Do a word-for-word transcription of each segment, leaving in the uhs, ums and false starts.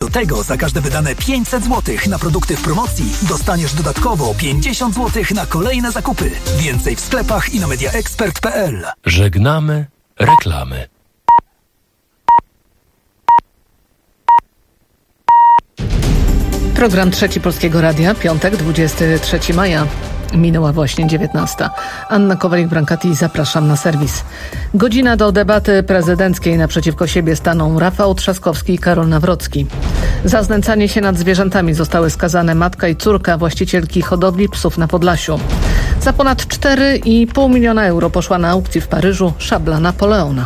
Do tego za każde wydane pięćset złotych na produkty w promocji dostaniesz dodatkowo pięćdziesiąt złotych na kolejne zakupy. Więcej w sklepach i na mediaexpert kropka p l. Żegnamy reklamy. Program Trzeci Polskiego Radia, piątek, dwudziestego trzeciego maja. Minęła właśnie dziewiętnasta. Anna Kowalik-Brankati, zapraszam na serwis. Godzina do debaty prezydenckiej. Naprzeciwko siebie staną Rafał Trzaskowski i Karol Nawrocki. Za znęcanie się nad zwierzętami zostały skazane matka i córka właścicielki hodowli psów na Podlasiu. Za ponad cztery i pół miliona euro poszła na aukcji w Paryżu szabla Napoleona.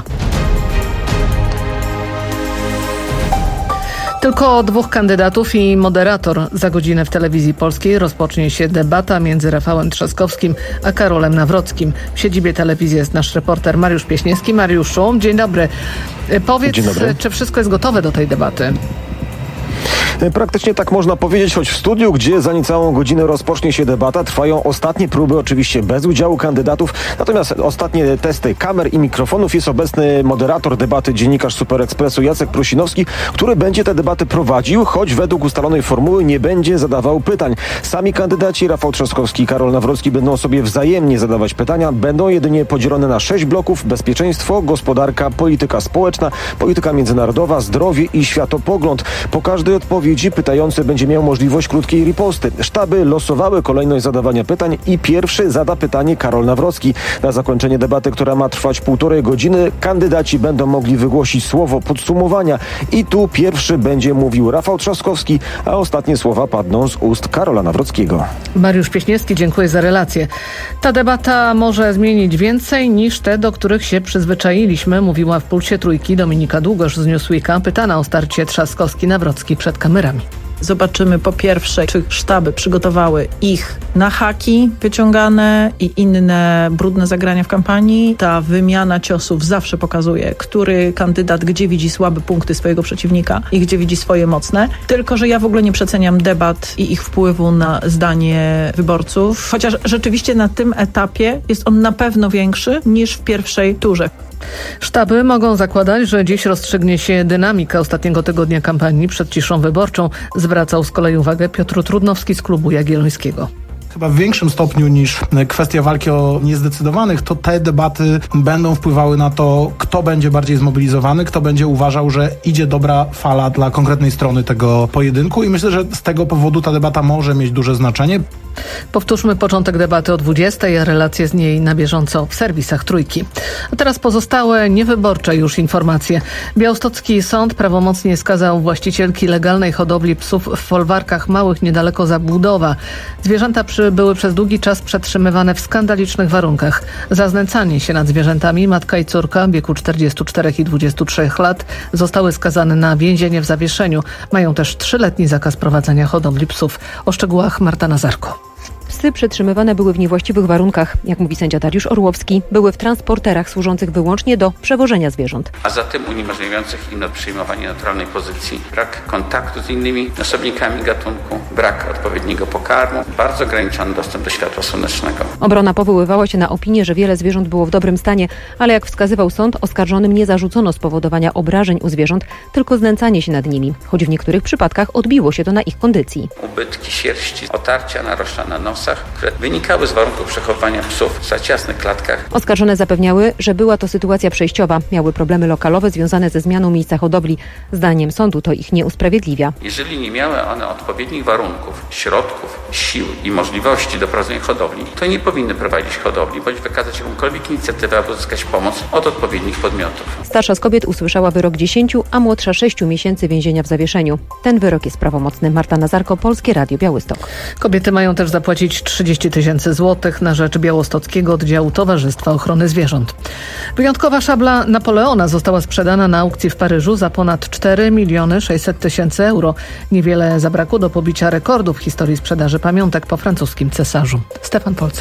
Tylko dwóch kandydatów i moderator. Za godzinę w Telewizji Polskiej rozpocznie się debata między Rafałem Trzaskowskim a Karolem Nawrockim. W siedzibie telewizji jest nasz reporter Mariusz Pieśniewski. Mariuszu, dzień dobry. Powiedz, dzień dobry. Czy wszystko jest gotowe do tej debaty? Praktycznie tak można powiedzieć, choć w studiu, gdzie za niecałą godzinę rozpocznie się debata, trwają ostatnie próby, oczywiście bez udziału kandydatów, natomiast ostatnie testy kamer i mikrofonów. Jest obecny moderator debaty, dziennikarz Super Expressu Jacek Prusinowski, który będzie te debaty prowadził, choć według ustalonej formuły nie będzie zadawał pytań. Sami kandydaci Rafał Trzaskowski i Karol Nawrocki będą sobie wzajemnie zadawać pytania, będą jedynie podzielone na sześć bloków: bezpieczeństwo, gospodarka, polityka społeczna, polityka międzynarodowa, zdrowie i światopogląd. Po każdej odpowiedzi pytający będzie miał możliwość krótkiej riposty. Sztaby losowały kolejność zadawania pytań i pierwszy zada pytanie Karol Nawrocki. Na zakończenie debaty, która ma trwać półtorej godziny, kandydaci będą mogli wygłosić słowo podsumowania i tu pierwszy będzie mówił Rafał Trzaskowski, a ostatnie słowa padną z ust Karola Nawrockiego. Mariusz Pieśniewski, dziękuję za relację. Ta debata może zmienić więcej niż te, do których się przyzwyczailiśmy, mówiła w Pulsie Trójki Dominika Długosz z Newsweeka, pytana o starcie Trzaskowski-Nawrocki przed kamerami. Zobaczymy po pierwsze, czy sztaby przygotowały ich na haki wyciągane i inne brudne zagrania w kampanii. Ta wymiana ciosów zawsze pokazuje, który kandydat gdzie widzi słabe punkty swojego przeciwnika i gdzie widzi swoje mocne. Tylko że ja w ogóle nie przeceniam debat i ich wpływu na zdanie wyborców, chociaż rzeczywiście na tym etapie jest on na pewno większy niż w pierwszej turze. Sztaby mogą zakładać, że dziś rozstrzygnie się dynamika ostatniego tygodnia kampanii przed ciszą wyborczą. Zwracał z kolei uwagę Piotr Trudnowski z Klubu Jagiellońskiego. Chyba w większym stopniu niż kwestia walki o niezdecydowanych, to te debaty będą wpływały na to, kto będzie bardziej zmobilizowany, kto będzie uważał, że idzie dobra fala dla konkretnej strony tego pojedynku i myślę, że z tego powodu ta debata może mieć duże znaczenie. Powtórzmy początek debaty o dwudziestej, a relacje z niej na bieżąco w serwisach Trójki. A teraz pozostałe niewyborcze już informacje. Białostocki sąd prawomocnie skazał właścicielki legalnej hodowli psów w folwarkach małych niedaleko Zabłudowa. Zwierzęta przy były przez długi czas przetrzymywane w skandalicznych warunkach. Za znęcanie się nad zwierzętami matka i córka w wieku czterdziestu czterech i dwudziestu trzech lat zostały skazane na więzienie w zawieszeniu. Mają też trzyletni zakaz prowadzenia hodowli psów. O szczegółach Marta Nazarko. Psy przetrzymywane były w niewłaściwych warunkach, jak mówi sędzia Dariusz Orłowski, były w transporterach służących wyłącznie do przewożenia zwierząt. A zatem uniemożliwiających im przyjmowanie naturalnej pozycji, brak kontaktu z innymi osobnikami gatunku, brak odpowiedniego pokarmu, bardzo ograniczony dostęp do światła słonecznego. Obrona powoływała się na opinię, że wiele zwierząt było w dobrym stanie, ale jak wskazywał sąd, oskarżonym nie zarzucono spowodowania obrażeń u zwierząt, tylko znęcanie się nad nimi, choć w niektórych przypadkach odbiło się to na ich kondycji. Ubytki sierści, otarcia narożna na nos, które wynikały z warunków przechowywania psów w za ciasnych klatkach. Oskarżone zapewniały, że była to sytuacja przejściowa. Miały problemy lokalowe związane ze zmianą miejsca hodowli. Zdaniem sądu to ich nie usprawiedliwia. Jeżeli nie miały one odpowiednich warunków, środków, sił i możliwości do prowadzenia hodowli, to nie powinny prowadzić hodowli, bądź wykazać jakąkolwiek inicjatywę, aby uzyskać pomoc od odpowiednich podmiotów. Starsza z kobiet usłyszała wyrok dziesięciu, a młodsza sześciu miesięcy więzienia w zawieszeniu. Ten wyrok jest prawomocny. Marta Nazarko, Polskie Radio Białystok. Kobiety mają też zapłacić trzydzieści tysięcy złotych na rzecz Białostockiego Oddziału Towarzystwa Ochrony Zwierząt. Wyjątkowa szabla Napoleona została sprzedana na aukcji w Paryżu za ponad cztery miliony sześćset tysięcy euro. Niewiele zabrakło do pobicia rekordu w historii sprzedaży pamiątek po francuskim cesarzu. Stefan Polcer.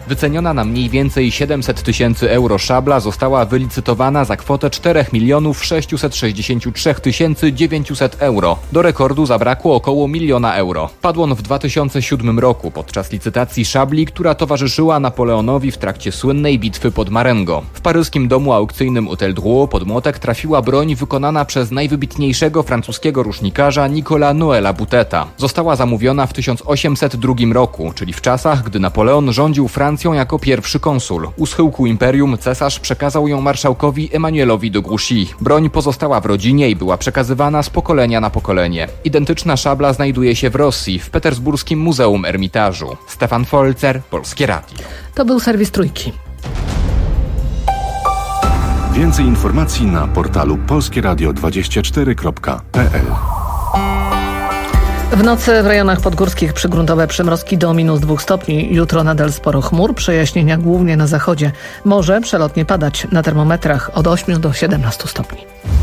Wyceniona na mniej więcej siedemset tysięcy euro szabla została wylicytowana za kwotę cztery miliony sześćset sześćdziesiąt trzy tysiące dziewięćset euro. Do rekordu zabrakło około miliona euro. Padł on w dwa tysiące siódmym roku podczas licytacji szabli, która towarzyszyła Napoleonowi w trakcie słynnej bitwy pod Marengo. W paryskim domu aukcyjnym Hôtel Drouot pod młotek trafiła broń wykonana przez najwybitniejszego francuskiego rusznikarza Nicolas Noela Bouteta. Została zamówiona w tysiąc osiemset drugim roku, czyli w czasach, gdy Napoleon rządził Francją jako pierwszy konsul. U schyłku imperium cesarz przekazał ją marszałkowi Emmanuelowi de Grouchy. Broń pozostała w rodzinie i była przekazywana z pokolenia na pokolenie. Identyczna szabla znajduje się w Rosji, w petersburskim Muzeum Ermitażu. Stefan Folzer, Polskie Radio. To był serwis Trójki. Więcej informacji na portalu polskieradio dwadzieścia cztery kropka p l. W nocy w rejonach podgórskich przygruntowe przymrozki do minus dwóch stopni. Jutro nadal sporo chmur, przejaśnienia głównie na zachodzie. Może przelotnie padać, na termometrach od ośmiu do siedemnastu stopni.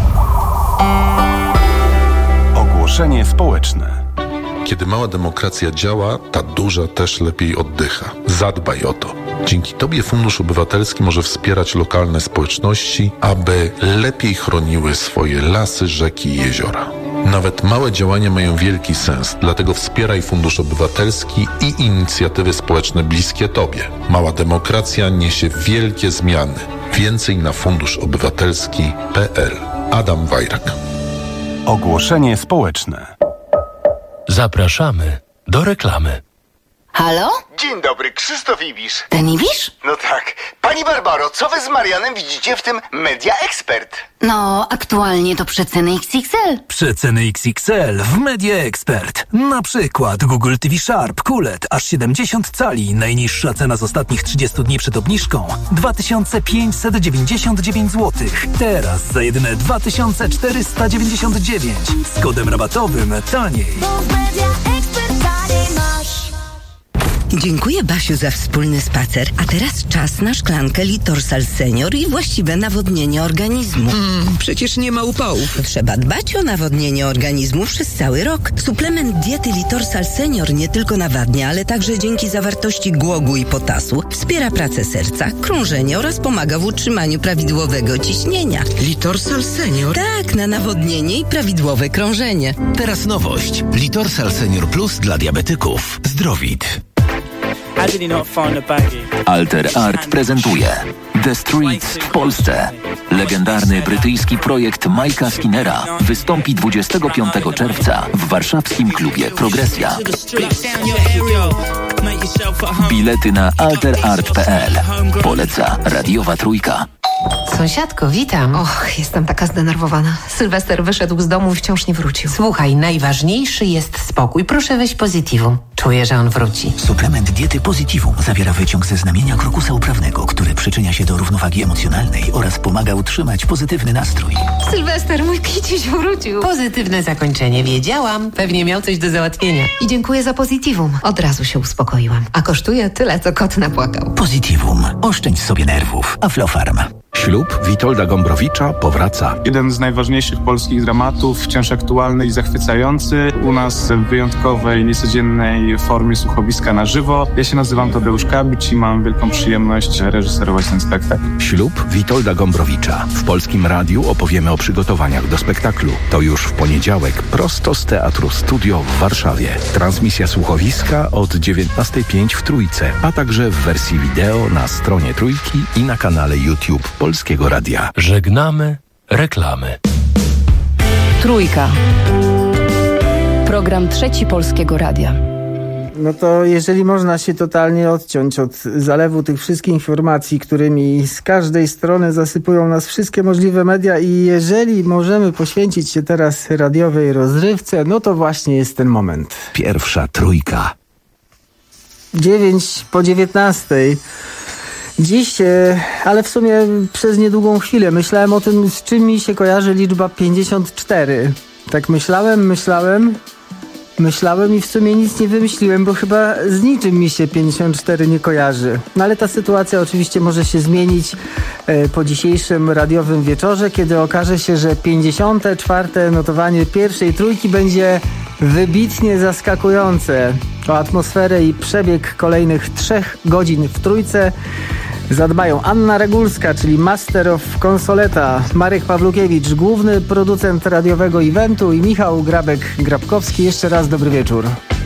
Ogłoszenie społeczne. Kiedy mała demokracja działa, ta duża też lepiej oddycha. Zadbaj o to. Dzięki Tobie Fundusz Obywatelski może wspierać lokalne społeczności, aby lepiej chroniły swoje lasy, rzeki i jeziora. Nawet małe działania mają wielki sens, dlatego wspieraj Fundusz Obywatelski i inicjatywy społeczne bliskie Tobie. Mała demokracja niesie wielkie zmiany. Więcej na fundusz obywatelski kropka p l. Adam Wajrak. Ogłoszenie społeczne. Zapraszamy do reklamy. Halo? Dzień dobry, Krzysztof Ibisz. Ten Ibisz? No tak. Pani Barbaro, co wy z Marianem widzicie w tym Media Expert? No, aktualnie to przeceny X X L. Przeceny X X L w Media Expert. Na przykład Google T V Sharp Q L E D aż siedemdziesiąt cali. Najniższa cena z ostatnich trzydziestu dni przed obniżką dwa tysiące pięćset dziewięćdziesiąt dziewięć złotych. Teraz za jedyne dwa tysiące czterysta dziewięćdziesiąt dziewięć. Z kodem rabatowym taniej. Dziękuję, Basiu, za wspólny spacer. A teraz czas na szklankę Litorsal Senior i właściwe nawodnienie organizmu. Mm, przecież nie ma upałów. Trzeba dbać o nawodnienie organizmu przez cały rok. Suplement diety Litorsal Senior nie tylko nawadnia, ale także dzięki zawartości głogu i potasu wspiera pracę serca, krążenie oraz pomaga w utrzymaniu prawidłowego ciśnienia. Litorsal Senior? Tak, na nawodnienie i prawidłowe krążenie. Teraz nowość. Litorsal Senior Plus dla diabetyków. Zdrowit. Alter Art prezentuje The Streets w Polsce. Legendarny brytyjski projekt Mike'a Skinnera wystąpi dwudziestego piątego czerwca w warszawskim klubie Progresja. Bilety na alter art kropka p l. Poleca Radiowa Trójka. Sąsiadko, witam. Och, jestem taka zdenerwowana. Sylwester wyszedł z domu i wciąż nie wrócił. Słuchaj, najważniejszy jest spokój. Proszę weź Positivum. Czuję, że on wróci. Suplement diety Positivum zawiera wyciąg ze znamienia krokusa uprawnego, który przyczynia się do równowagi emocjonalnej oraz pomaga utrzymać pozytywny nastrój. Sylwester, mój kiciuś wrócił. Pozytywne zakończenie, wiedziałam. Pewnie miał coś do załatwienia. I dziękuję za Positivum. Od razu się uspokoiłam. A kosztuje tyle, co kot napłakał. Positivum. Oszczędź sobie nerwów. Aflofarm. Ślub Witolda Gombrowicza powraca. Jeden z najważniejszych polskich dramatów, wciąż aktualny i zachwycający. U nas w wyjątkowej, niecodziennej formie słuchowiska na żywo. Ja się nazywam Tadeusz Kabicz i mam wielką przyjemność reżyserować ten spektakl. Ślub Witolda Gombrowicza. W Polskim Radiu opowiemy o przygotowaniach do spektaklu. To już w poniedziałek prosto z Teatru Studio w Warszawie. Transmisja słuchowiska od dziewiętnastej pięć w Trójce, a także w wersji wideo na stronie Trójki i na kanale YouTube Polskiego Radia. Żegnamy reklamy. Trójka. Program Trzeci Polskiego Radia. No to jeżeli można się totalnie odciąć od zalewu tych wszystkich informacji, którymi z każdej strony zasypują nas wszystkie możliwe media i jeżeli możemy poświęcić się teraz radiowej rozrywce, no to właśnie jest ten moment. Pierwsza Trójka. Dziewięć po dziewiętnastej. Dziś, e, ale w sumie przez niedługą chwilę myślałem o tym, z czym mi się kojarzy liczba pięćdziesiąt cztery. Tak myślałem, myślałem, myślałem i w sumie nic nie wymyśliłem, bo chyba z niczym mi się pięćdziesiąt cztery nie kojarzy. No ale ta sytuacja oczywiście może się zmienić e, po dzisiejszym radiowym wieczorze, kiedy okaże się, że pięćdziesiąte czwarte notowanie pierwszej Trójki będzie wybitnie zaskakujące. O atmosferę i przebieg kolejnych trzech godzin w Trójce zadbają Anna Regulska, czyli Master of Consoleta, Marek Pawlukiewicz, główny producent radiowego eventu i Michał Grabek-Grabkowski. Jeszcze raz dobry wieczór.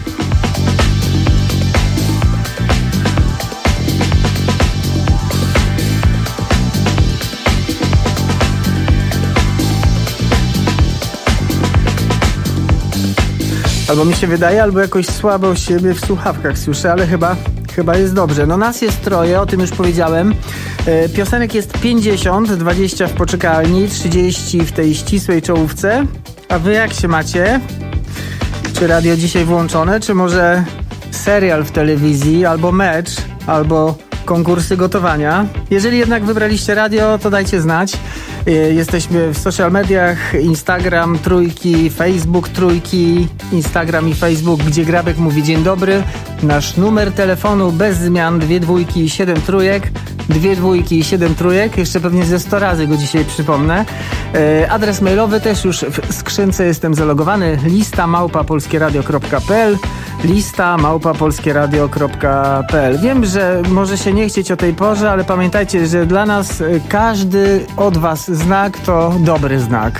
Albo mi się wydaje, albo jakoś słabo siebie w słuchawkach słyszę, ale chyba, chyba jest dobrze. No nas jest troje, o tym już powiedziałem. E, piosenek jest pięćdziesiąt, dwadzieścia w poczekalni, trzydzieści w tej ścisłej czołówce. A wy jak się macie? Czy radio dzisiaj włączone, czy może serial w telewizji, albo mecz, albo konkursy gotowania? Jeżeli jednak wybraliście radio, to dajcie znać. Jesteśmy w social mediach, Instagram Trójki, Facebook Trójki, Instagram i Facebook, gdzie Grabek mówi dzień dobry. Nasz numer telefonu bez zmian, dwie dwójki, siedem trójek, dwie dwójki i siedem trójek. Jeszcze pewnie ze sto razy go dzisiaj przypomnę. Adres mailowy też już w skrzynce jestem zalogowany. Lista małpa polskieradio kropka p l Lista małpa polskieradio kropka p l. Wiem, że może się nie chcieć o tej porze, ale pamiętajcie, że dla nas każdy od was znak to dobry znak.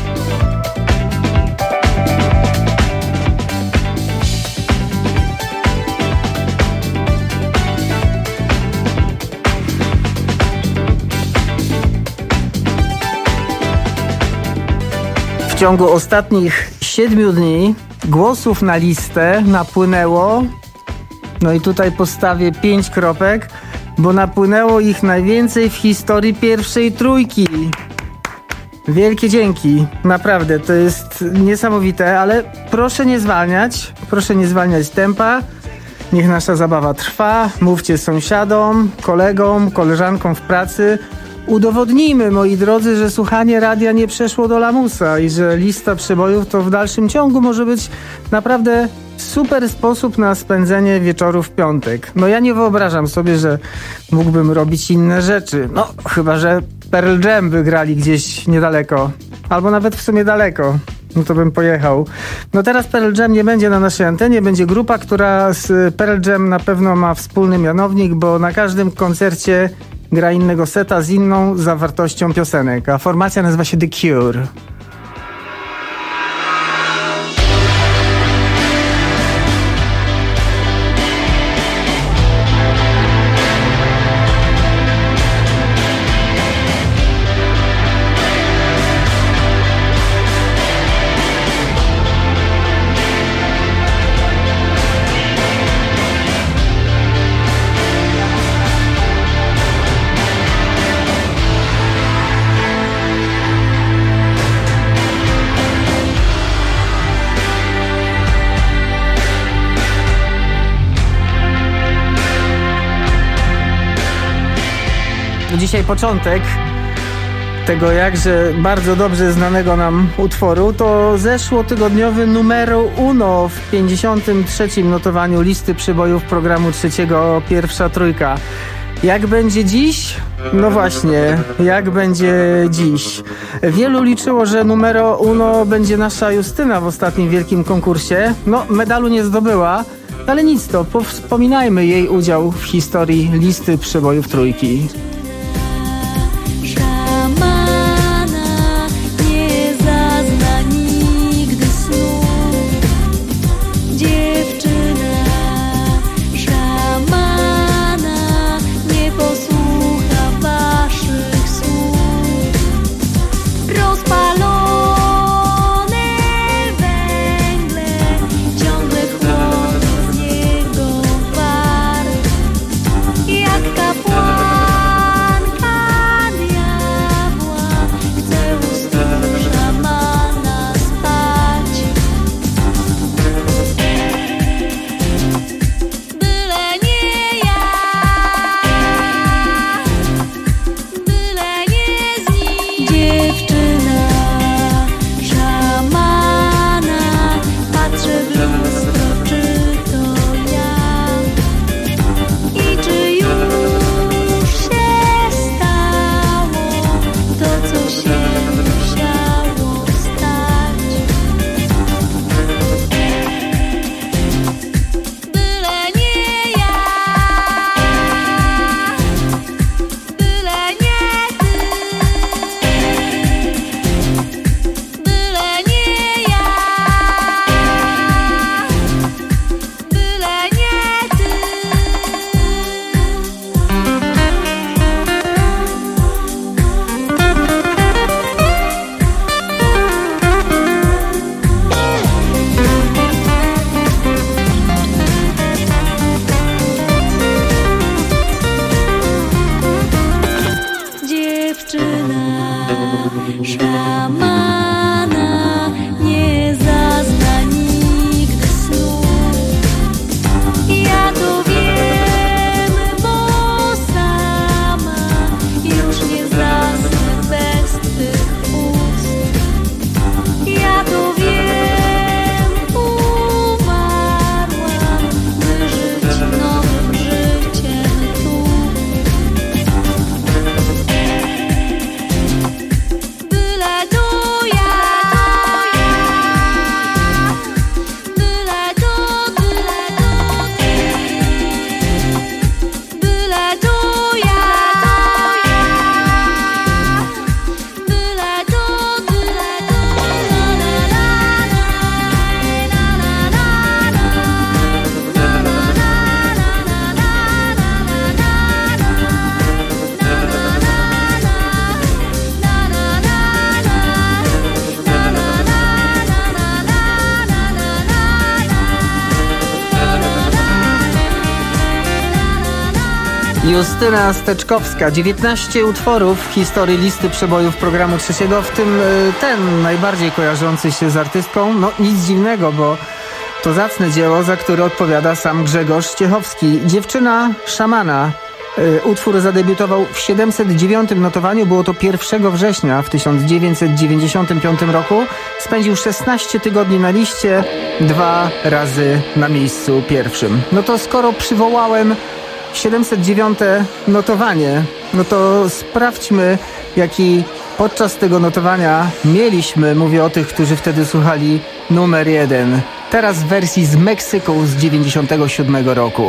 W ciągu ostatnich siedmiu dni głosów na listę napłynęło, no i tutaj postawię pięć kropek, bo napłynęło ich najwięcej w historii pierwszej Trójki. Wielkie dzięki, naprawdę, to jest niesamowite, ale proszę nie zwalniać, proszę nie zwalniać tempa, niech nasza zabawa trwa, mówcie sąsiadom, kolegom, koleżankom w pracy. Udowodnijmy, moi drodzy, że słuchanie radia nie przeszło do lamusa i że lista przebojów to w dalszym ciągu może być naprawdę super sposób na spędzenie wieczoru w piątek. No ja nie wyobrażam sobie, że mógłbym robić inne rzeczy. No chyba, że Pearl Jam by grali gdzieś niedaleko. Albo nawet w sumie daleko. No to bym pojechał. No teraz Pearl Jam nie będzie na naszej antenie. Będzie grupa, która z Pearl Jam na pewno ma wspólny mianownik, bo na każdym koncercie gra innego seta z inną zawartością piosenek, a formacja nazywa się The Cure. Dzisiaj początek tego jakże bardzo dobrze znanego nam utworu to zeszłotygodniowy numero uno w pięćdziesiątym trzecim notowaniu listy przybojów programu trzeciego Pierwsza Trójka. Jak będzie dziś? No właśnie, jak będzie dziś? Wielu liczyło, że numero uno będzie nasza Justyna w ostatnim wielkim konkursie. No, medalu nie zdobyła, ale nic to, wspominajmy jej udział w historii listy przybojów Trójki. Jak kapłan Justyna Steczkowska, dziewiętnaście utworów w historii listy przebojów programu trzeciego, w tym ten najbardziej kojarzący się z artystką. No nic dziwnego, bo to zacne dzieło, za które odpowiada sam Grzegorz Ciechowski. Dziewczyna szamana. Utwór zadebiutował w siedemset dziewiątym notowaniu, było to pierwszego września w tysiąc dziewięćset dziewięćdziesiątym piątym roku. Spędził szesnaście tygodni na liście, dwa razy na miejscu pierwszym. No to skoro przywołałem siedemset dziewiąte notowanie, no to sprawdźmy, jaki podczas tego notowania mieliśmy, mówię o tych, którzy wtedy słuchali, numer jeden. Teraz w wersji z Meksyku z dziewięćdziesiątego siódmego roku.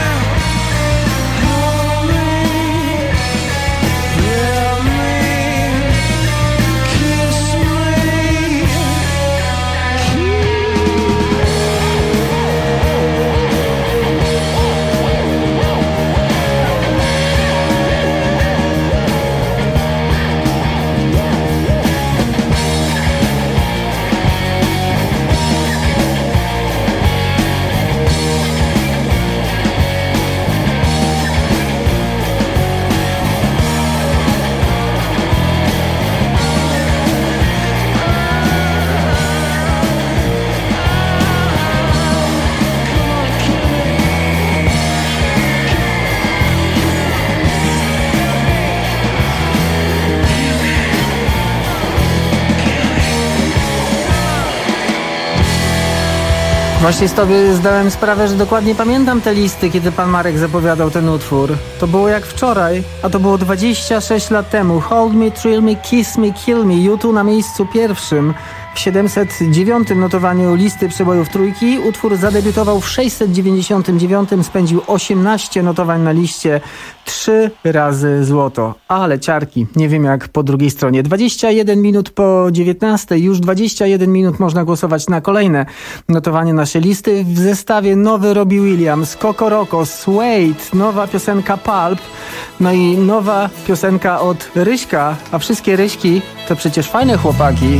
Yeah. Właśnie sobie zdałem sprawę, że dokładnie pamiętam te listy, kiedy pan Marek zapowiadał ten utwór. To było jak wczoraj, a to było dwadzieścia sześć lat temu. Hold me, thrill me, kiss me, kill me. U two na miejscu pierwszym. W siedemset dziewiątym notowaniu listy przebojów trójki. Utwór zadebiutował w sześćset dziewięćdziesiątym dziewiątym, spędził osiemnaście notowań na liście, trzy razy złoto. Ale ciarki, nie wiem jak po drugiej stronie. dwadzieścia jeden minut po dziewiętnastej, już dwadzieścia jeden minut można głosować na kolejne notowanie naszej listy. W zestawie nowy Robbie Williams, Coco Roco, Suede, nowa piosenka Pulp, no i nowa piosenka od Ryśka, a wszystkie Ryśki to przecież fajne chłopaki.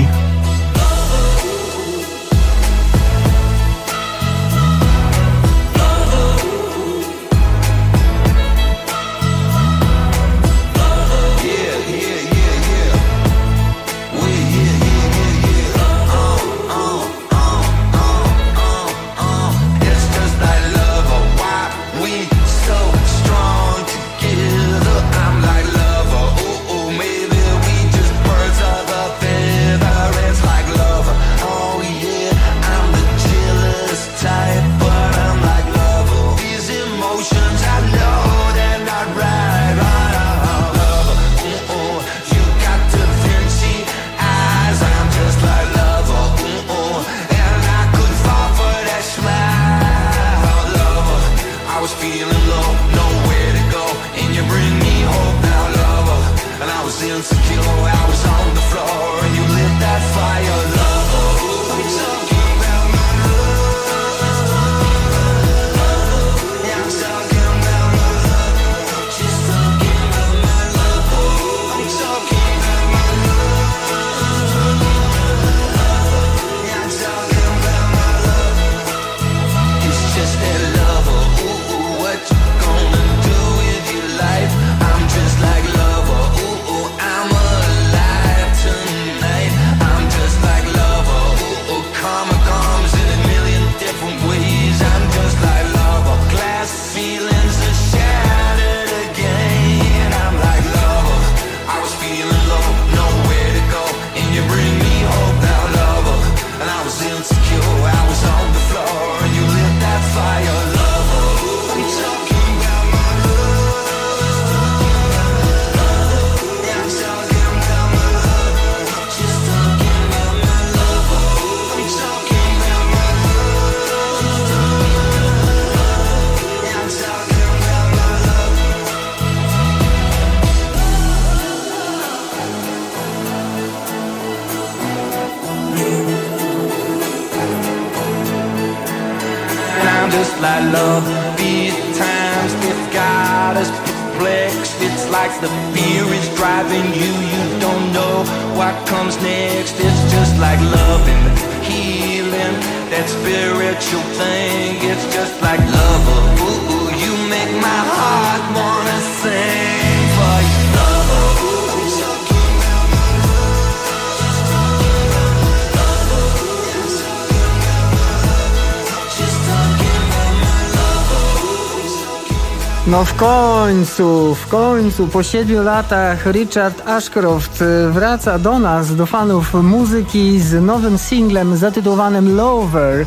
No w końcu, w końcu, po siedmiu latach Richard Ashcroft wraca do nas, do fanów muzyki z nowym singlem zatytułowanym Lover.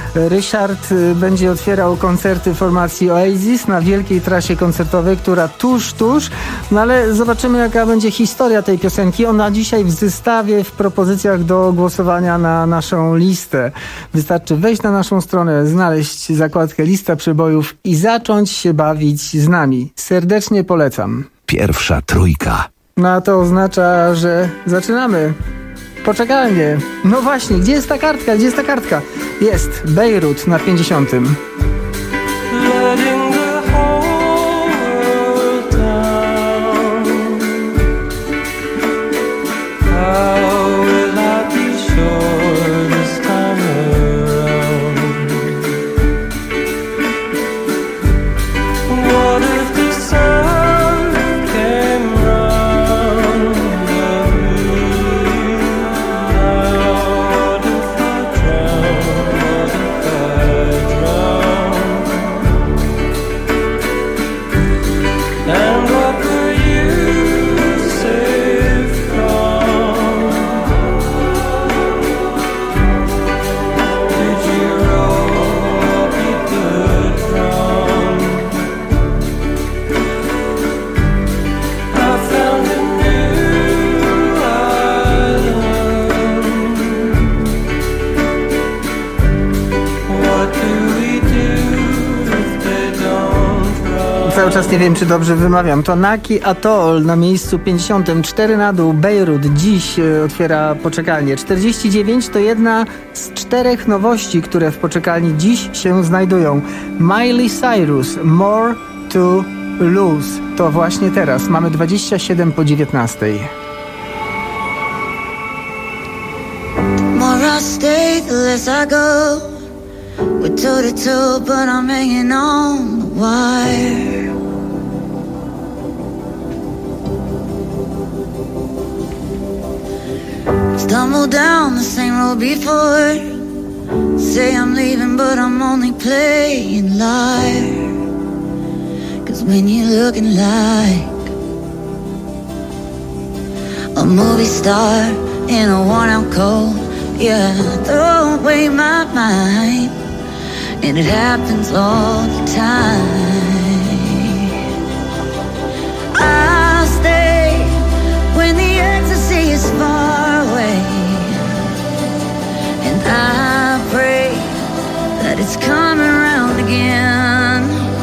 Richard będzie otwierał koncerty formacji Oasis na wielkiej trasie koncertowej, która tuż, tuż, no ale zobaczymy jaka będzie historia tej piosenki. Ona dzisiaj w zestawie, w propozycjach do głosowania na naszą listę. Wystarczy wejść na naszą stronę, znaleźć zakładkę lista przebojów i zacząć się bawić z nami. Serdecznie polecam. Pierwsza trójka. No a to oznacza, że zaczynamy. Poczekalnie. No właśnie, gdzie jest ta kartka? Gdzie jest ta kartka? Jest. Bejrut na pięćdziesiątym. czas nie wiem, czy dobrze wymawiam. To Naki Atoll na miejscu pięćdziesiątym. cztery na dół. Bejrut dziś otwiera poczekalnię. czterdzieści dziewięć to jedna z czterech nowości, które w poczekalni dziś się znajdują. Miley Cyrus, More to Lose. To właśnie teraz. Mamy dwadzieścia siedem po dziewiętnastej. More I stay, the less I go. We're toe to toe, but I'm hanging on the wire. Stumble down the same road before. Say I'm leaving, but I'm only playing liar. Cause when you're looking like a movie star in a worn out coat, yeah, throw away my mind. And it happens all the time. I'll stay when the ecstasy is far away. And I pray that it's coming around again.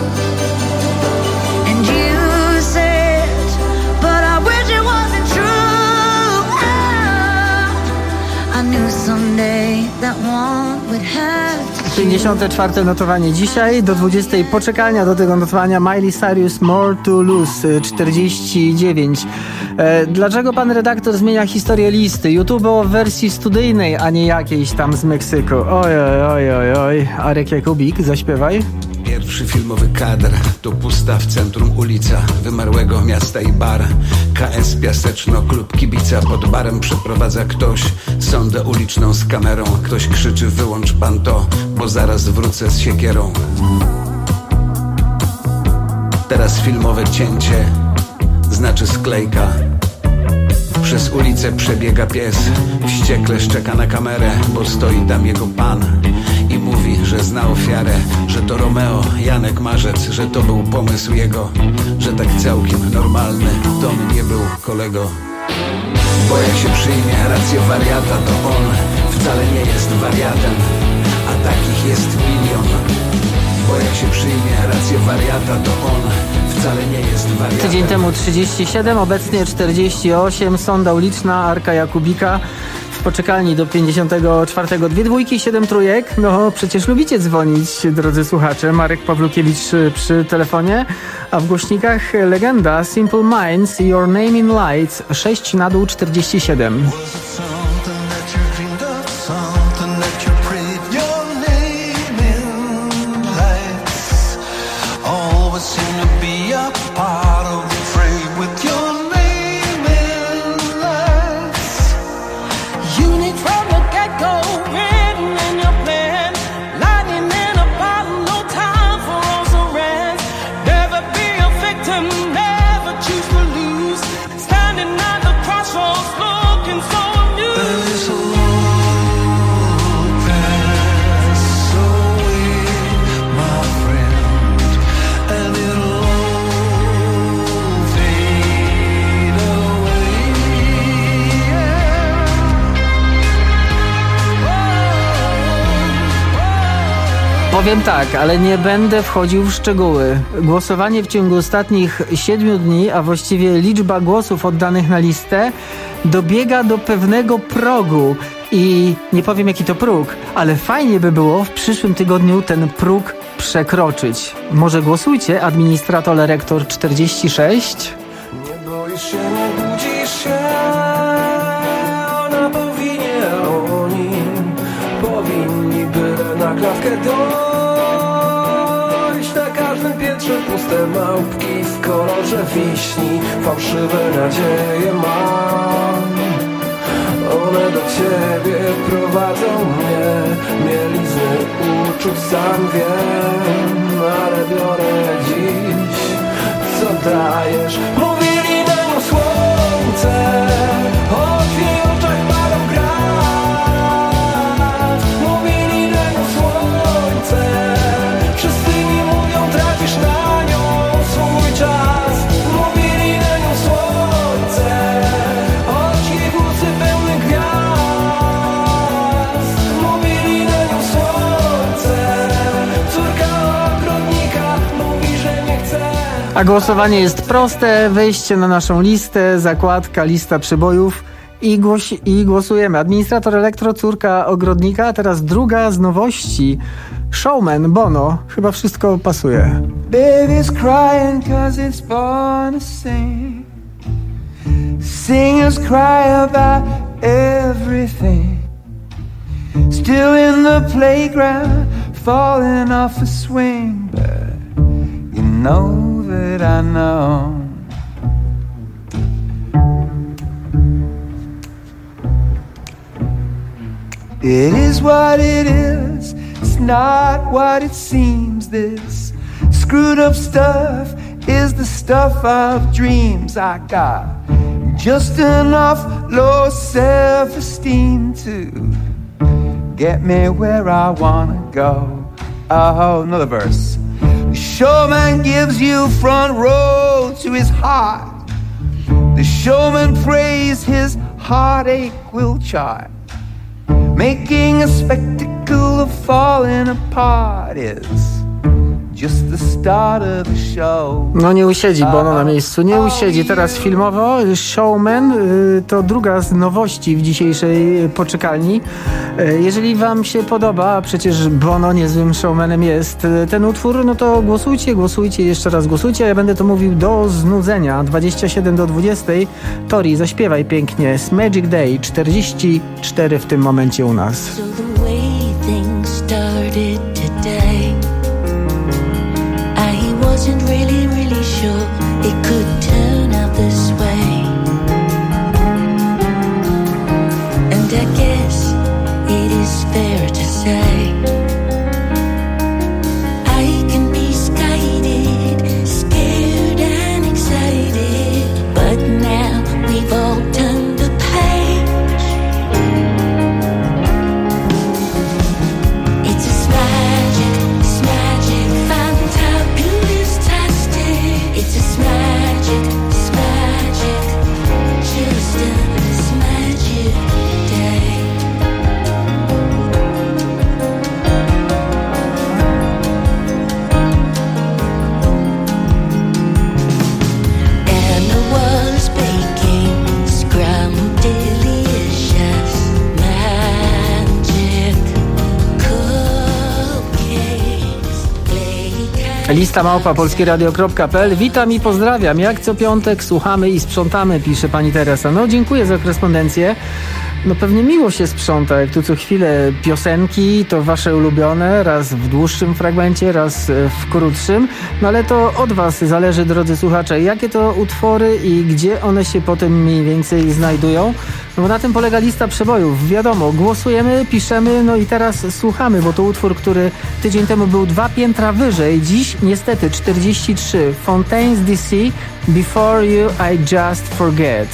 And you said, but I wish it wasn't true. Ah, I knew someday that one would have to. pięćdziesiąte czwarte notowanie dzisiaj, do dwudziestej poczekalnia do tego notowania Miley Cyrus, More to Lose, czterdzieści dziewięć. E, dlaczego pan redaktor zmienia historię listy? YouTube było w wersji studyjnej, a nie jakiejś tam z Meksyku. Oj, oj, oj, oj, oj. Arek Jakubik, zaśpiewaj. Pierwszy filmowy kadr to pusta w centrum ulica wymarłego miasta i bar. K S Piaseczno, klub kibica. Pod barem przeprowadza ktoś sondę uliczną z kamerą. Ktoś krzyczy: wyłącz pan to, bo zaraz wrócę z siekierą. Teraz filmowe cięcie, znaczy sklejka. Przez ulicę przebiega pies, wściekle szczeka na kamerę, bo stoi tam jego pan i mówi, że zna ofiarę, że to Romeo, Janek Marzec, że to był pomysł jego, że tak całkiem normalny to on nie był kolego. Bo jak się przyjmie rację wariata, to on wcale nie jest wariatem, a takich jest milion. Bo jak się przyjmie rację wariata, to on wcale nie jest wariatem. Tydzień temu trzydzieści siedem, obecnie czterdzieści osiem. Sonda uliczna Arka Jakubika. W poczekalni do pięćdziesiątego czwartego. Dwie dwójki, siedem trójek. No przecież lubicie dzwonić, drodzy słuchacze. Marek Pawlukiewicz przy telefonie, a w głośnikach legenda Simple Minds, Your Name in Lights. sześć na dół, czterdzieści siedem. Powiem tak, ale nie będę wchodził w szczegóły. Głosowanie w ciągu ostatnich siedmiu dni, a właściwie liczba głosów oddanych na listę, dobiega do pewnego progu. I nie powiem, jaki to próg, ale fajnie by było w przyszłym tygodniu ten próg przekroczyć. Może głosujcie, administrator rektor czterdzieści sześć. Nie boisz się, nie budzisz się, ona powinie, oni powinni by na klatkę dojść. Na każdym piętrze puste małpki w kolorze wiśni, fałszywe nadzieje mam. One do ciebie prowadzą mnie, mielizny uczuć sam wiem, ale biorę dziś, co dajesz. Mówili nam o słońce, o jej oczach palą grat. Mówili nam o słońce, wszyscy mi mówią, tracisz na nią swój czas. Mówili nam o słońce, choć jej włosy pełne gwiazd. Mówili na nią słońce, córka ogrodnika mówi, że nie chce A głosowanie jest proste. Wejście na naszą listę, zakładka, lista przebojów i, głos- i głosujemy. Administrator Elektro, córka ogrodnika. A teraz druga z nowości. Showman, Bono. Chyba wszystko pasuje. Baby's crying cause it's born to sing. Singers cry about everything. Still in the playground, falling off a swing. But you know that I know. It is what it is. It's not what it seems. This screwed up stuff is the stuff of dreams. I got just enough low self-esteem to get me where I wanna go. Oh, another verse. The showman gives you front row to his heart. The showman prays his heartache will chart. Making a spectacle of falling apart is just the start of the show. No nie usiedzi Bono na miejscu, nie usiedzi. Teraz filmowo Showman y, to druga z nowości w dzisiejszej poczekalni. Y, jeżeli wam się podoba, a przecież Bono niezłym showmanem jest, y, ten utwór, no to głosujcie, głosujcie, jeszcze raz głosujcie. Ja będę to mówił do znudzenia. dwadzieścia siedem do dwudziestej. Tori, zaśpiewaj pięknie. It's Magic Day, czterdzieści cztery w tym momencie u nas. So the way things started today, I wasn't really, really sure it could turn out this way. And I guess it is fair to say I can be skited, scared and excited, but now we've all turned the page. It's a magic, it's magic, fantabulous, tastic. It's a magic, it's magic, just a magic day. And the world's baking, scrambled delicious magic cupcakes. Play Lista małpa polskieradio kropka p l. Witam i pozdrawiam. Jak co piątek słuchamy i sprzątamy, pisze pani Teresa. No dziękuję za korespondencję. No pewnie miło się sprząta, jak tu co chwilę piosenki, to wasze ulubione, raz w dłuższym fragmencie, raz w krótszym. No ale to od was zależy, drodzy słuchacze, jakie to utwory i gdzie one się potem mniej więcej znajdują. No bo na tym polega lista przebojów. Wiadomo, głosujemy, piszemy, no i teraz słuchamy, bo to utwór, który tydzień temu był dwa piętra wyżej. Dziś niestety czterdzieści trzy. Fontaines D C, Before You I Just Forget.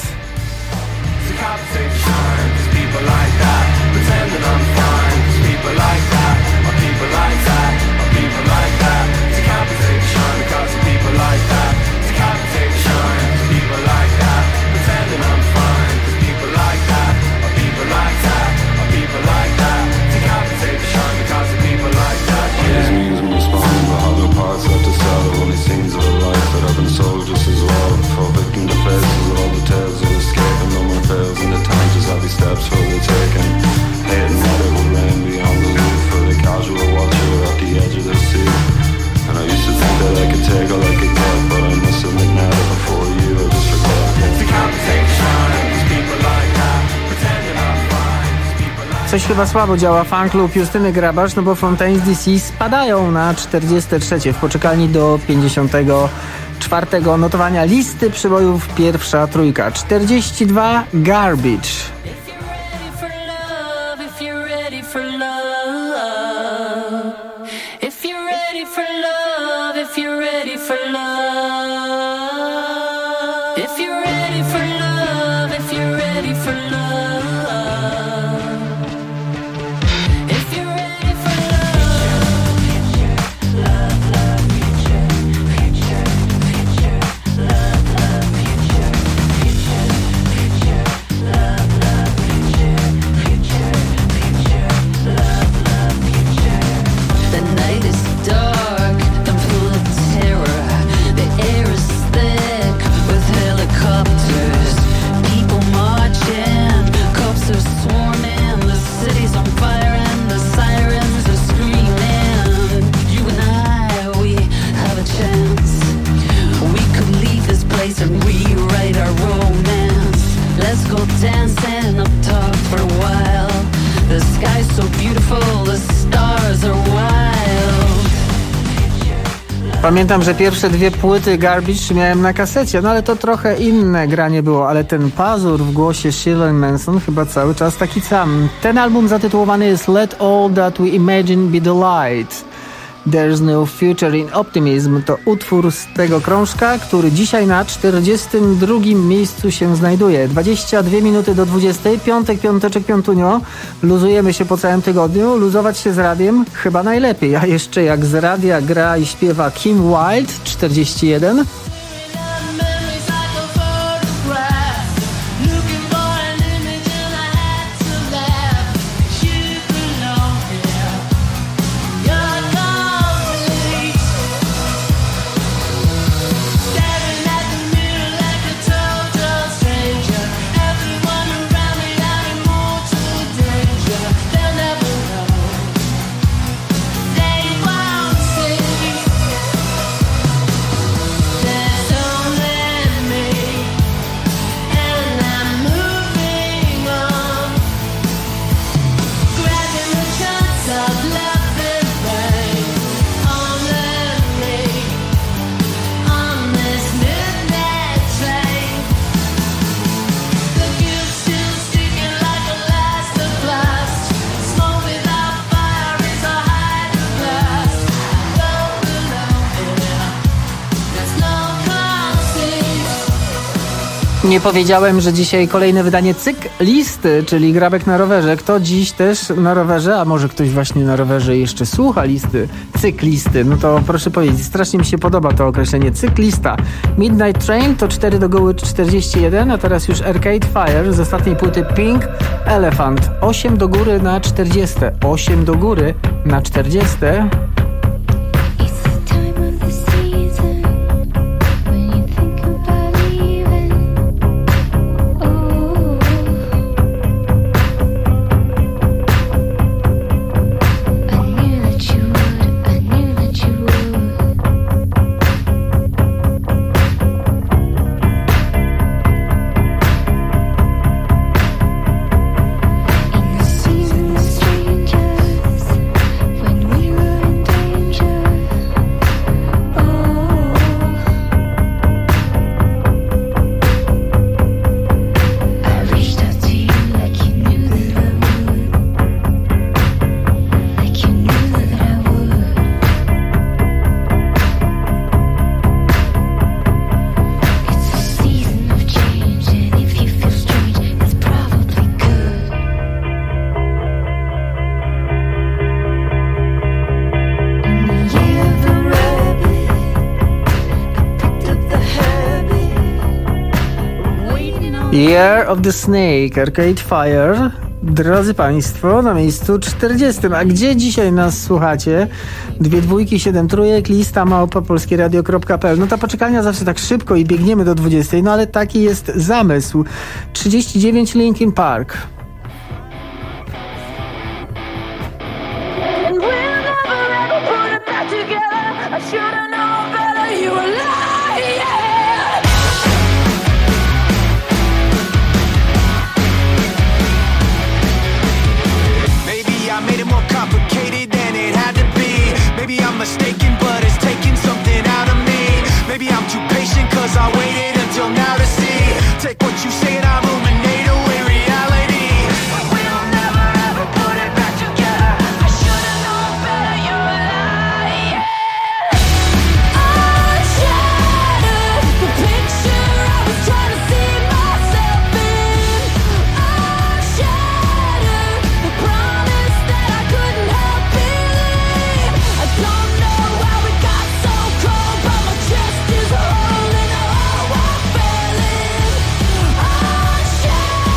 Coś chyba słabo działa fan klub Justyny Grabasz, no bo Fontaines D C spadają na czterdzieste trzecie w poczekalni do pięćdziesiątego czwartego notowania listy przybojów. Pierwsza trójka. czterdzieści dwa Garbage. The night is dark and full of terror. The air is Pamiętam, że pierwsze dwie płyty Garbage miałem na kasecie, no ale to trochę inne granie było, ale ten pazur w głosie Shirley Manson chyba cały czas taki sam. Ten album zatytułowany jest Let All That We Imagine Be The Light. There's No Future in Optimism to utwór z tego krążka, który dzisiaj na czterdziestym drugim miejscu się znajduje. dwadzieścia dwie minuty do dwudziestej, piątek, piąteczek, piątunio. Luzujemy się po całym tygodniu. Luzować się z radiem chyba najlepiej. A jeszcze jak z radia gra i śpiewa Kim Wilde, czterdzieści jeden. Nie powiedziałem, że dzisiaj kolejne wydanie Cyklisty, czyli Grabek na rowerze. Kto dziś też na rowerze, a może ktoś właśnie na rowerze jeszcze słucha listy Cyklisty, no to proszę powiedzieć, strasznie mi się podoba to określenie cyklista. Midnight Train to cztery do góry czterdzieści jeden, a teraz już Arcade Fire z ostatniej płyty Pink Elephant. osiem do góry na czterdzieści. osiem do góry na czterdzieści. Year of the Snake, Arcade Fire. Drodzy Państwo, na miejscu czterdziestym. A gdzie dzisiaj nas słuchacie? Dwie dwójki, siedem trójek, lista małpa polskieradio kropka p l. No ta poczekalnia zawsze tak szybko i biegniemy do dwudziestej, no ale taki jest zamysł. trzydzieści dziewięć Linkin Park. Mistaken, but it's taking something out of me. Maybe I'm too patient, cause I waited until now to see. Take what you say and I ruminate away reality. We'll never ever put it back together. I should've known better, you're a lie. I shattered the picture I was trying to see myself in. I shattered the promise that I couldn't help believe. I don't chest is holding, oh, I fell in. I shattered.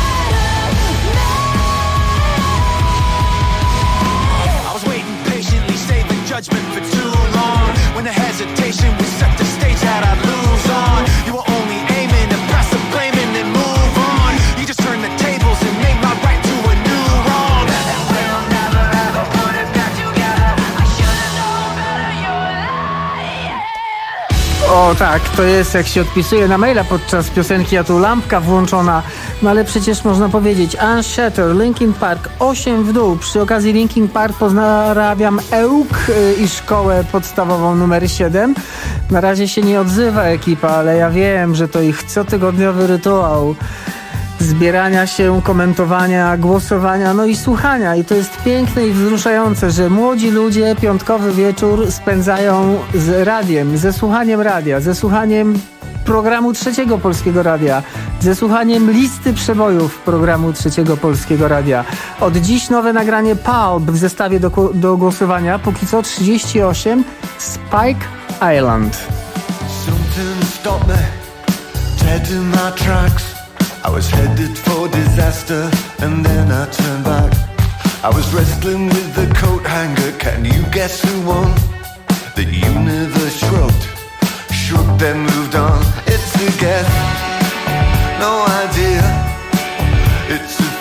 tak, to jest jak się odpisuje na maila podczas piosenki, a tu lampka włączona. No ale przecież można powiedzieć Unshattered, Linkin Park, osiem w dół. Przy okazji Linkin Park pozdrawiam Ełk i szkołę podstawową numer siedem. Na razie się nie odzywa ekipa, ale ja wiem, że to ich cotygodniowy rytuał zbierania się, komentowania, głosowania, no i słuchania. I to jest piękne i wzruszające, że młodzi ludzie piątkowy wieczór spędzają z radiem, ze słuchaniem radia, ze słuchaniem programu Trzeciego Polskiego Radia, ze słuchaniem listy przebojów programu Trzeciego Polskiego Radia. Od dziś nowe nagranie Pulp w zestawie do, do głosowania, póki co trzydzieści osiem, Spike Island. Something stopped me, dead in my tracks. I was headed for disaster and then I turned back. I was wrestling with the coat hanger, can you guess who won? The universe shrugged, shook then moved on. It's a guess, no idea. It's a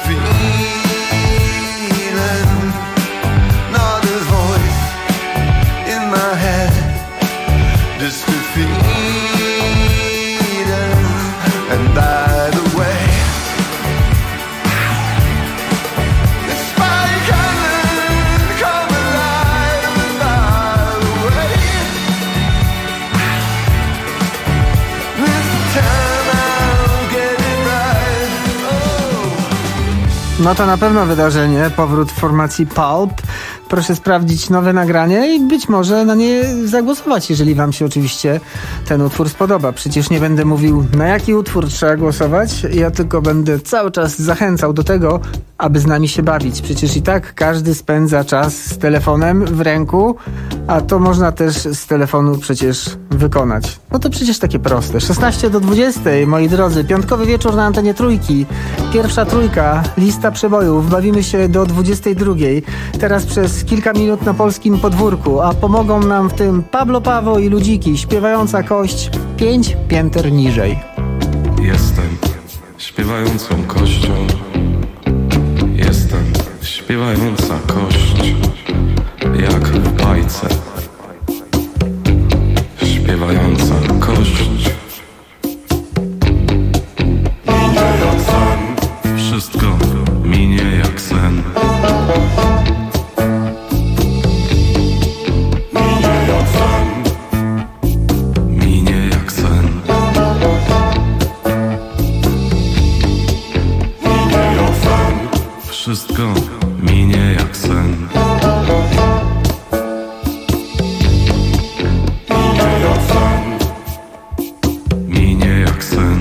feeling, not a voice in my head. Just a feeling, and by the way, no to na pewno wydarzenie, powrót formacji Pulp. Proszę sprawdzić nowe nagranie i być może na nie zagłosować, jeżeli wam się oczywiście ten utwór spodoba. Przecież nie będę mówił, na jaki utwór trzeba głosować, ja tylko będę cały czas zachęcał do tego, aby z nami się bawić. Przecież i tak każdy spędza czas z telefonem w ręku, a to można też z telefonu przecież wykonać. No to przecież takie proste. szesnaście do dwudziestej, moi drodzy, piątkowy wieczór na antenie Trójki. Pierwsza trójka, lista przebojów. Bawimy się do dwudziestej drugiej. Teraz przez kilka minut na polskim podwórku, a pomogą nam w tym Pablo Paweł i Ludziki, śpiewająca kość pięć pięter niżej. Jestem śpiewającą kością. Jestem śpiewająca kość, jak w bajce. Śpiewająca kość. Wszystko minie jak sen. Minie jak sen. Wszystko minie jak sen. Minie jak sen.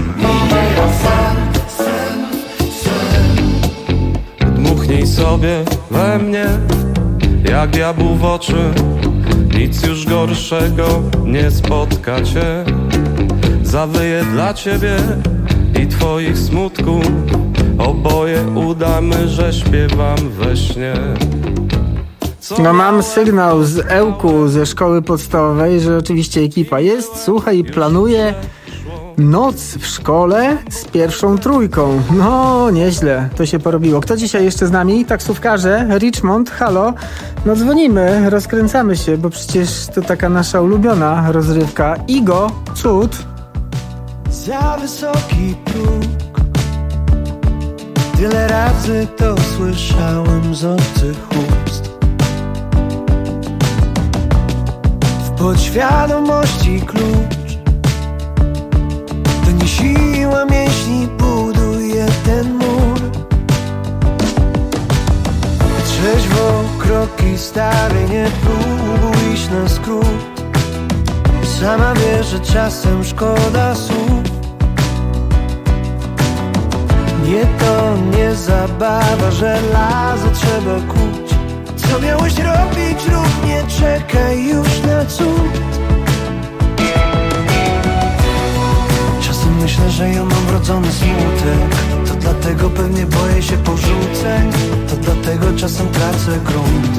Dmuchnij sobie we mnie jak diabłu w oczy. Nic już gorszego nie spotka cię. Zawyję dla ciebie i twoich smutków. Oboje udamy, że śpiewam we śnie. No mam sygnał z Ełku, ze szkoły podstawowej, że oczywiście ekipa jest, słucha i planuje noc w szkole z pierwszą trójką. No, nieźle, to się porobiło. Kto dzisiaj jeszcze z nami? Taksówkarze, Richmond, halo? No dzwonimy, rozkręcamy się, bo przecież to taka nasza ulubiona rozrywka. Igo, cud. Za wysoki próg, tyle razy to słyszałem z obcych ust. W podświadomości klucz, to nie siła mięśni buduje ten mur. Trzeźwo kroki stawię, nie próbuj iść na skrót. Sama wiesz, że czasem szkoda słów. Nie to nie zabawa, żelazo trzeba kuć. Co miałeś robić, rób, nie czekaj już na cud. Czasem myślę, że ja mam wrodzony smutek. To dlatego pewnie boję się porzuceń. To dlatego czasem tracę grunt.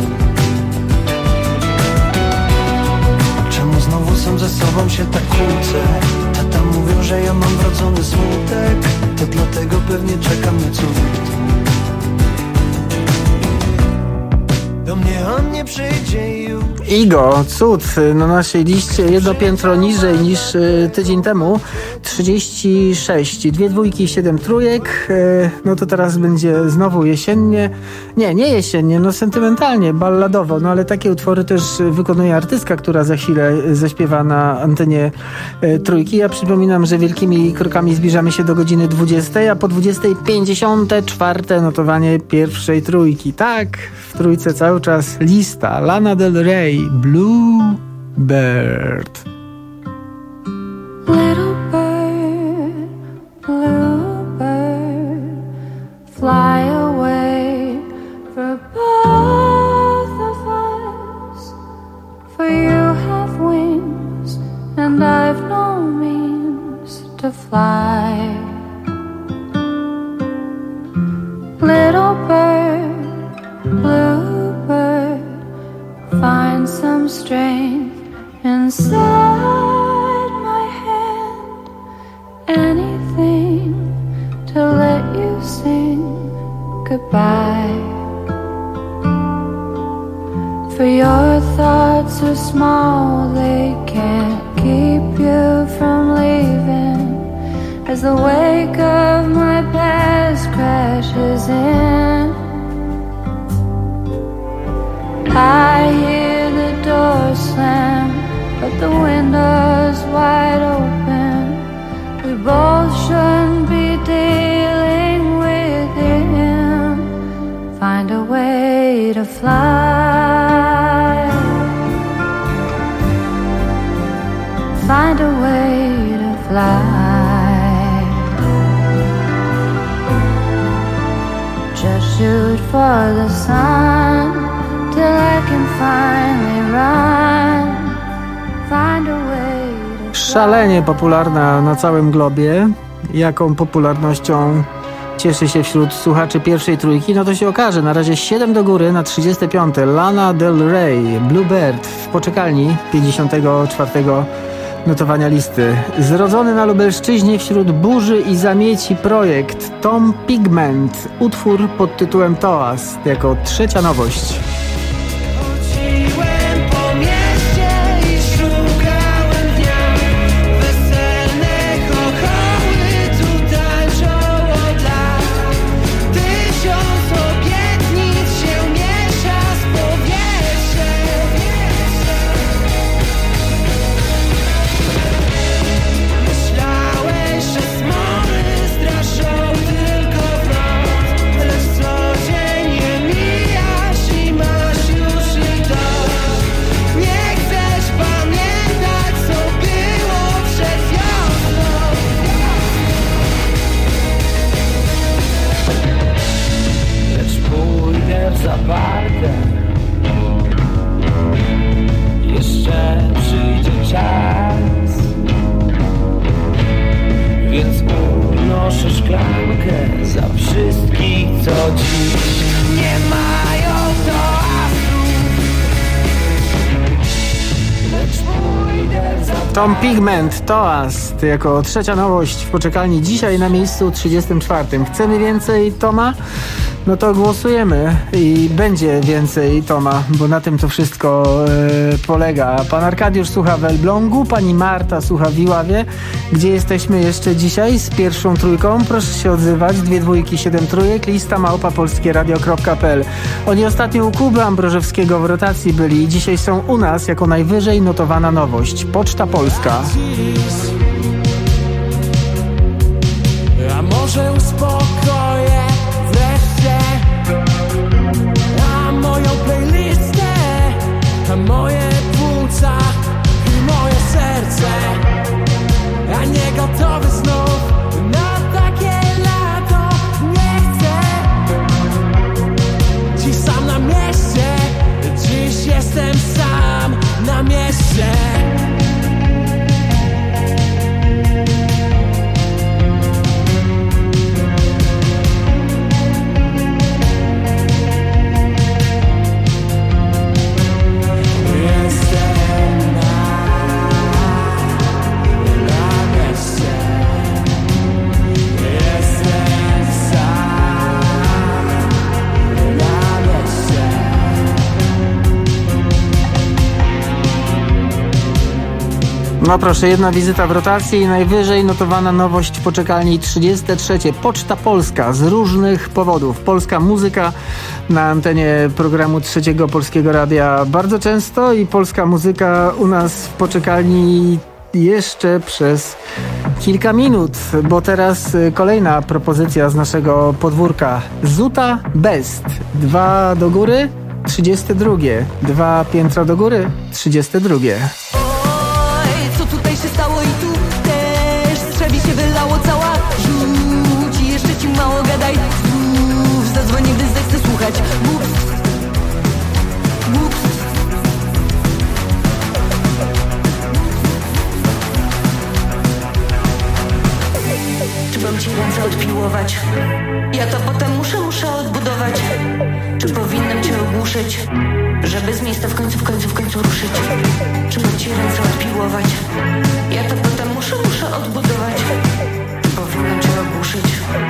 Czemu znowu sam ze sobą się tak kłócę? Tata mówią, że ja mam wrodzony smutek. To dlatego pewnie czeka mnie cud. do mnie on nie przyjdzie już. Igo, cud, na naszej liście jedno piętro niżej niż y, tydzień temu, trzydzieści sześć, dwie dwójki i siedem trójek, y, no to teraz będzie znowu jesiennie, nie, nie jesiennie, no sentymentalnie, balladowo, no ale takie utwory też wykonuje artystka, która za chwilę zaśpiewa na antenie y, trójki. Ja przypominam, że wielkimi krokami zbliżamy się do godziny dwudziestej, a po dwudziestej pięćdziesiąte czwarte notowanie pierwszej trójki. Tak, w trójce cały czas lista. Lana Del Rey, Blue Bird. Little bird, blue bird, fly away for both of us. For you have wings and I've no means to fly. Little bird, blue bird, find some strength inside my hand. Anything to let you sing goodbye. For your thoughts are small, they can't keep you from leaving. As the wake of my past crashes in, I hear the door slam, but the window's wide open. We both shouldn't be dealing with him. Find a way to fly. Find a way to fly. Just shoot for the sun till I can finally run. Find a way to fly. Szalenie popularna na całym globie. Jaką popularnością cieszy się wśród słuchaczy pierwszej trójki? No to się okaże. Na razie siedem do góry na trzydzieste piąte. Lana Del Rey, Blue Bird w poczekalni pięćdziesiątego czwartego notowania listy. Zrodzony na Lubelszczyźnie wśród burzy i zamieci projekt Tom Pigment. Utwór pod tytułem Toast jako trzecia nowość. Zaparte. Jeszcze przyjdzie czas, więc unoszę szklankę za wszystkich, co dziś nie mają toastów. Lecz pójdę za Tom Pigment, Toast jako trzecia nowość w poczekalni dzisiaj na miejscu trzydziestym czwartym. Chcemy więcej Toma? No to głosujemy i będzie więcej Toma, bo na tym to wszystko yy, polega. Pan Arkadiusz słucha w Elblągu, pani Marta słucha w Iławie. Gdzie jesteśmy jeszcze dzisiaj z pierwszą trójką? Proszę się odzywać. Dwie dwójki, siedem trójek, lista małpa polskieradio kropka p l. Oni ostatnio u Kuby Ambrożewskiego w rotacji byli i dzisiaj są u nas jako najwyżej notowana nowość. Poczta Polska. A może uspokoję wreszcie a moją playlistę, a moje płuca i moje serce, a nie gotowy znów na takie lato. Nie chcę dziś sam na mieście, dziś jestem sam na mieście. No proszę, jedna wizyta w rotacji i najwyżej notowana nowość poczekalni trzydzieste trzecie. Poczta Polska z różnych powodów. Polska muzyka na antenie programu Trzeciego Polskiego Radia bardzo często i polska muzyka u nas w poczekalni jeszcze przez kilka minut, bo teraz kolejna propozycja z naszego podwórka. Zuta Best. Dwa do góry, trzydzieste drugie. Dwa piętra do góry, trzydzieste drugie. Co tutaj się stało i tu też strzewi się wylało cała żółć i jeszcze ci mało gadaj. Znów zadzwonię, gdy zechcę słuchać. Ups. Ups. Czy mam ci ręce odpiłować? Ja to potem muszę, muszę odbudować. Czy powinnam cię ogłuszyć, żeby z miejsca w końcu, w końcu, w końcu ruszyć? Czy mam ci ręce odpiłować? Ja to potem muszę, muszę odbudować. Czy powinnam cię ogłuszyć?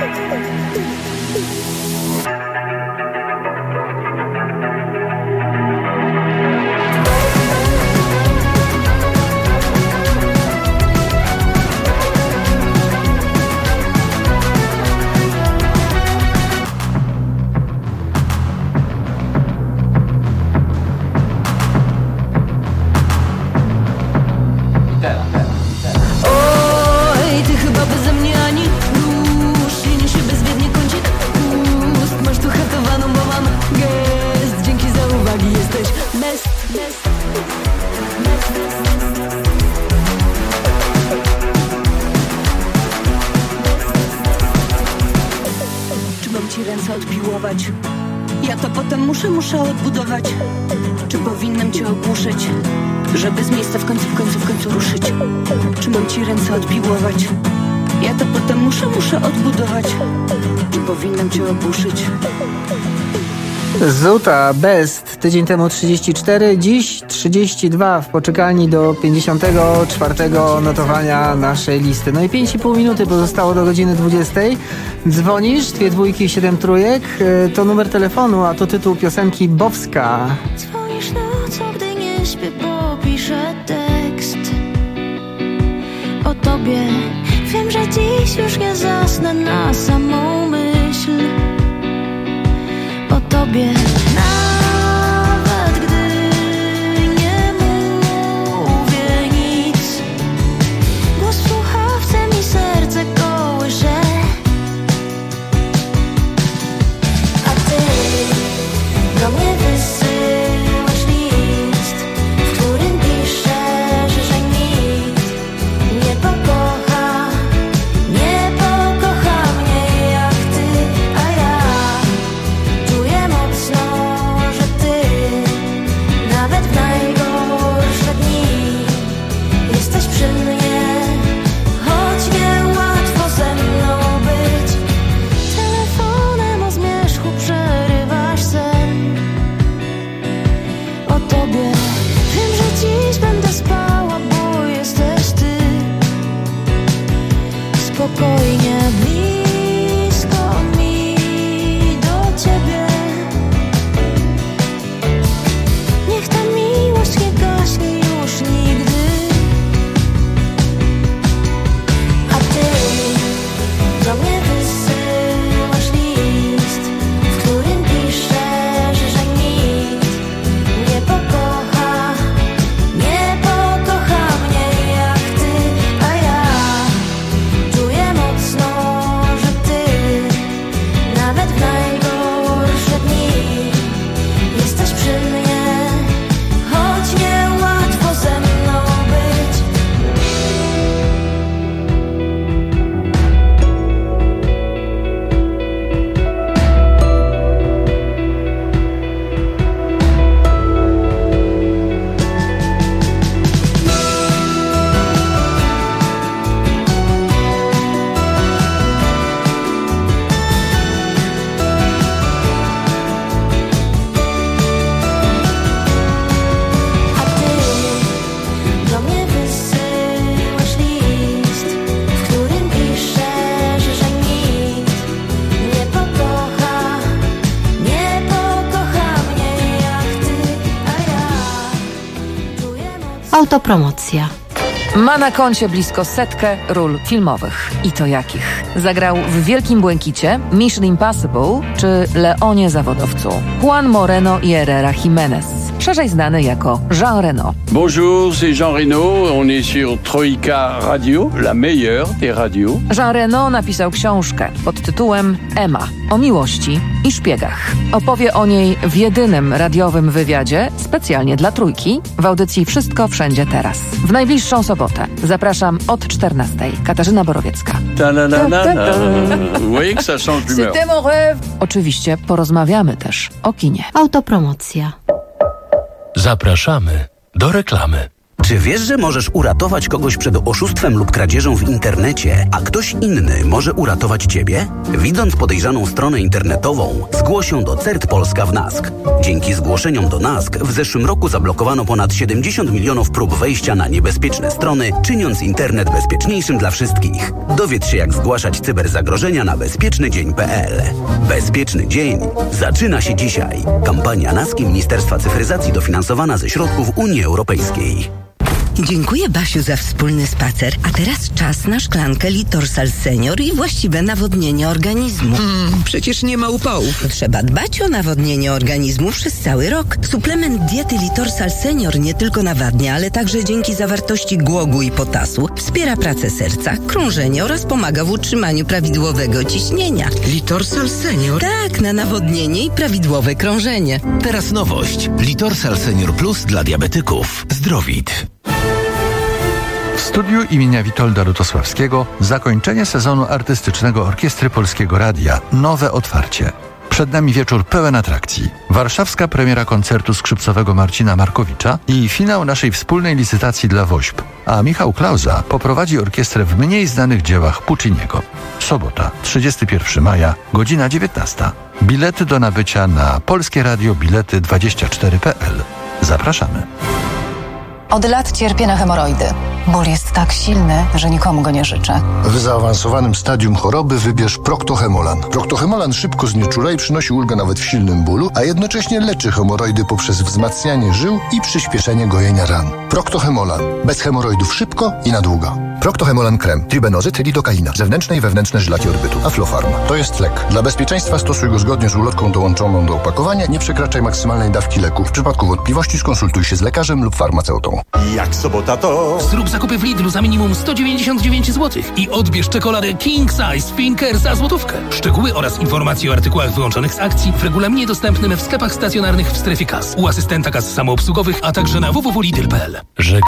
Oj, ty chyba beze mnie ani rusz. Ślinisz się bezwiednie kącik ust. Masz tu hetowaną, bo mam gest. Dzięki za uwagi, jesteś best, best, best, best. Czy mam ci ręce odpiłować? Ja to potem muszę, muszę odbudować. Czy powinnam cię ogłuszyć, żeby z miejsca w końcu, w końcu, w końcu ruszyć? Czy mam ci ręce odpiłować? Ja to potem muszę, muszę odbudować. Czy powinnam cię ogłuszyć? Zuta Best. Tydzień temu trzydzieści cztery, dziś trzydzieści dwa w poczekalni do pięćdziesiątego czwartego notowania naszej listy. No i pięć i pół minuty pozostało do godziny dwudziestej. Dzwonisz, dwie dwójki, siedem trójek. To numer telefonu, a to tytuł piosenki Bowska. Dzwonisz nocą, gdy nie śpię, bo piszę tekst o tobie. Wiem, że dziś już nie zasnę na samą myśl o tobie. Nawet gdy nie mówię nic, głos w słuchawce mi serce kołysze. A ty do mnie wysyłasz list, w którym piszesz, że nikt nie pokocha, nie pokocha mnie jak ty, a ja czuję mocno, że ty nawet w najgorsze dni jesteś przy mnie, choć niełatwo ze mną być. Telefonem o zmierzchu przerywasz sen o tobie. Wiem, że dziś będę spała, bo jesteś ty. Spokojnie, blisko mi do ciebie. Niech ta miłość nie gaśnie już nigdy. A ty do mnie wysyłasz list, w którym piszesz, że nikt nie pokocha, nie pokocha mnie jak ty, a ja czuję mocno, że ty nawet w najgorsze dni jesteś przy mnie, choć niełatwo ze mną być. A ty do mnie wysyłasz list, w którym piszesz, że nikt nie pokocha, nie pokocha mnie jak ty, a ja czuję mocno. Autopromocja. Ma na koncie blisko setkę ról filmowych. I to jakich? Zagrał w Wielkim Błękicie, Mission Impossible czy Leonie Zawodowcu. Juan Moreno y Herrera Jiménez, szerzej znany jako Jean Reno. Bonjour, c'est Jean Reno. On est sur Troika Radio, la meilleure des radios. Jean Reno napisał książkę pod tytułem Emma o miłości i szpiegach. Opowie o niej w jedynym radiowym wywiadzie specjalnie dla Trójki w audycji Wszystko Wszędzie Teraz. W najbliższą sobotę. Zapraszam od czternastej. Katarzyna Borowiecka. Ta la la la la. Vous voyez que ça change d'humeur. C'était mon rêve. Oczywiście porozmawiamy też o kinie. Autopromocja. Zapraszamy do reklamy. Czy wiesz, że możesz uratować kogoś przed oszustwem lub kradzieżą w internecie, a ktoś inny może uratować ciebie? Widząc podejrzaną stronę internetową, zgłoś ją do CERT Polska w NASK. Dzięki zgłoszeniom do NASK w zeszłym roku zablokowano ponad siedemdziesiąt milionów prób wejścia na niebezpieczne strony, czyniąc internet bezpieczniejszym dla wszystkich. Dowiedz się, jak zgłaszać cyberzagrożenia na bezpieczny dzień kropka p l. Bezpieczny dzień zaczyna się dzisiaj. Kampania NASK i Ministerstwa Cyfryzacji dofinansowana ze środków Unii Europejskiej. Dziękuję, Basiu, za wspólny spacer. A teraz czas na szklankę Litorsal Senior i właściwe nawodnienie organizmu. Mm, przecież nie ma upałów. Trzeba dbać o nawodnienie organizmu przez cały rok. Suplement diety Litorsal Senior nie tylko nawadnia, ale także dzięki zawartości głogu i potasu wspiera pracę serca, krążenie oraz pomaga w utrzymaniu prawidłowego ciśnienia. Litorsal Senior? Tak, na nawodnienie i prawidłowe krążenie. Teraz nowość. Litorsal Senior Plus dla diabetyków. Zdrowit. W studiu imienia Witolda Lutosławskiego zakończenie sezonu artystycznego Orkiestry Polskiego Radia. Nowe otwarcie. Przed nami wieczór pełen atrakcji. Warszawska premiera koncertu skrzypcowego Marcina Markowicza i finał naszej wspólnej licytacji dla WOŚP. A Michał Klauza poprowadzi orkiestrę w mniej znanych dziełach Pucciniego. Sobota, trzydziestego pierwszego maja, godzina dziewiętnasta. Bilety do nabycia na Polskie Radio Bilety dwadzieścia cztery kropka p l. Zapraszamy. Od lat cierpię na hemoroidy. Ból jest tak silny, że nikomu go nie życzę. W zaawansowanym stadium choroby wybierz Proctohemolan. Proctohemolan szybko znieczula i przynosi ulgę nawet w silnym bólu, a jednocześnie leczy hemoroidy poprzez wzmacnianie żył i przyspieszenie gojenia ran. Proctohemolan. Bez hemoroidów szybko i na długo. Proctohemolan krem. Tribenozyt, lidokaina. Zewnętrzne i wewnętrzne żylaki orbytu. Aflofarm. To jest lek. Dla bezpieczeństwa stosuj go zgodnie z ulotką dołączoną do opakowania. Nie przekraczaj maksymalnej dawki leku. W przypadku wątpliwości skonsultuj się z lekarzem lub farmaceutą. Jak sobota to... Zrób zakupy w Lidlu za minimum sto dziewięćdziesiąt dziewięć złotych i odbierz czekoladę King Size Finker za złotówkę. Szczegóły oraz informacje o artykułach wyłączonych z akcji w regulaminie dostępnym w sklepach stacjonarnych w strefie kas, u asystenta kas samoobsługowych, a także na w w w kropka lidl kropka p l.